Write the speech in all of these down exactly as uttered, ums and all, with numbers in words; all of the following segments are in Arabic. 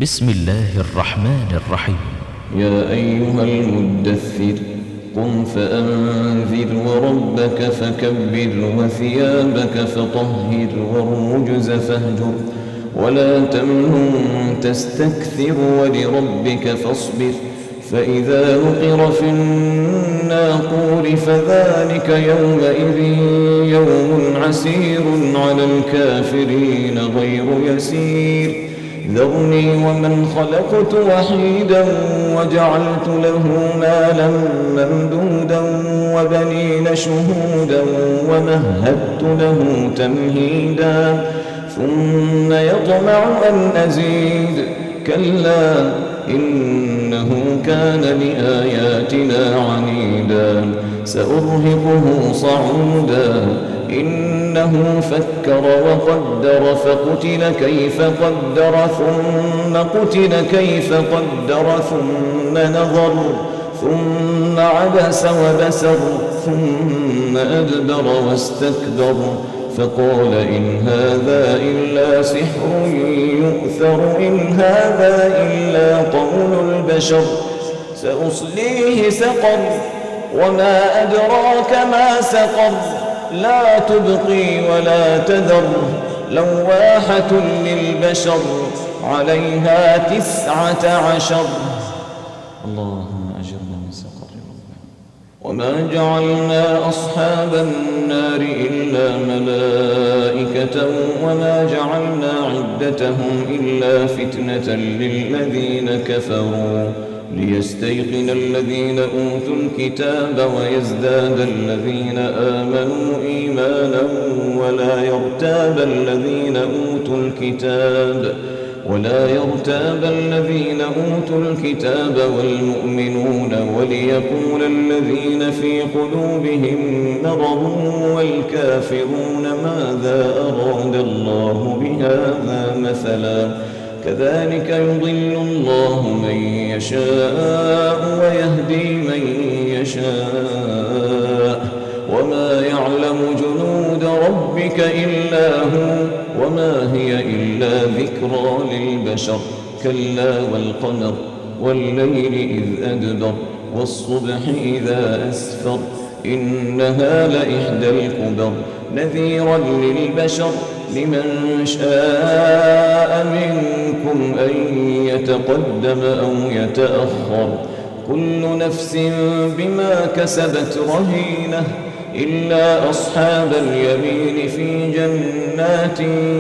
بسم الله الرحمن الرحيم. يا أيها المدثر قم فأنذر وربك فكبر وثيابك فطهر والرجز فاهجر ولا تمنن تستكثر ولربك فاصبر فإذا نقر في الناقور فذلك يومئذ يوم عسير على الكافرين غير يسير ذرني ومن خلقت وحيدا وجعلت له مالا ممدودا وبنين شهودا ومهدت له تمهيدا ثم يطمع أن أزيد كلا إنه كان لآياتنا عنيدا سأرهقه صعودا إنه فكر وقدر فقتل كيف قدر ثم قتل كيف قدر ثم نظر ثم عبس وبسر ثم أدبر واستكبر فقال إن هذا إلا سحر يؤثر إن هذا إلا قول البشر سأصليه سقر وما أدراك ما سقر لا تبقي ولا تذر لواحة للبشر عليها تسعة عشر. اللهم أجرنا من سقر ربنا. وما جعلنا أصحاب النار إلا ملائكة وما جعلنا عدتهم إلا فتنة للذين كفروا ليستيقن الذين أوتوا الكتاب ويزداد الذين آمنوا إيمانا ولا يرتاب الذين أوتوا الكتاب ولا يرتاب الذين أوتوا الكتاب والمؤمنون وليقول الذين في قلوبهم مرض والكافرون ماذا أراد الله بهذا مثلا كذلك يضل الله من يشاء ويهدي من يشاء وما يعلم جنود ربك إلا هو وما هي إلا ذكرى للبشر كلا والقمر والليل إذ أدبر والصبح إذا أسفر إنها لإحدى الكبر نذيرا للبشر لمن شاء منكم أن يتقدم أو يتأخر كل نفس بما كسبت رهينة إلا أصحاب اليمين في جنات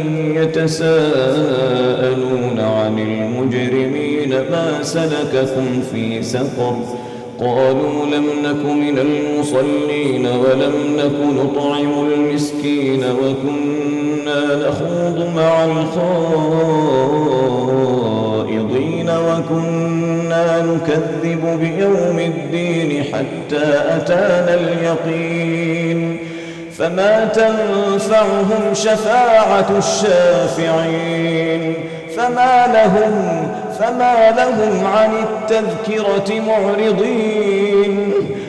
يتساءلون عن المجرمين ما سلككم في سقر قالوا لم نك من المصلين ولم نك نطعم المسكين وكنا نخوض مع الخائضين وكنا نكذب بيوم الدين حتى أتانا اليقين فما تنفعهم شفاعة الشافعين فما لهم فما لهم عن التذكرة معرضين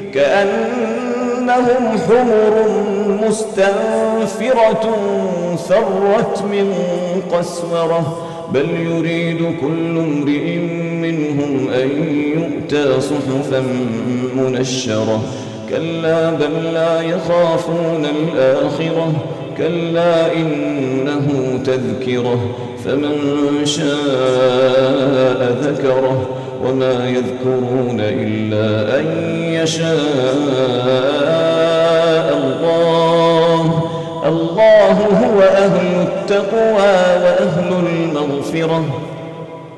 كأنهم حمر مستنفرة فرت من قسورة بل يريد كل امرئ منهم أن يؤتى صحفا منشرة كلا بل لا يخافون الآخرة كلا إنه تذكرة فمن شاء ذكره وما يذكرون إلا أن يشاء الله الله هو أهل التقوى وأهل المغفرة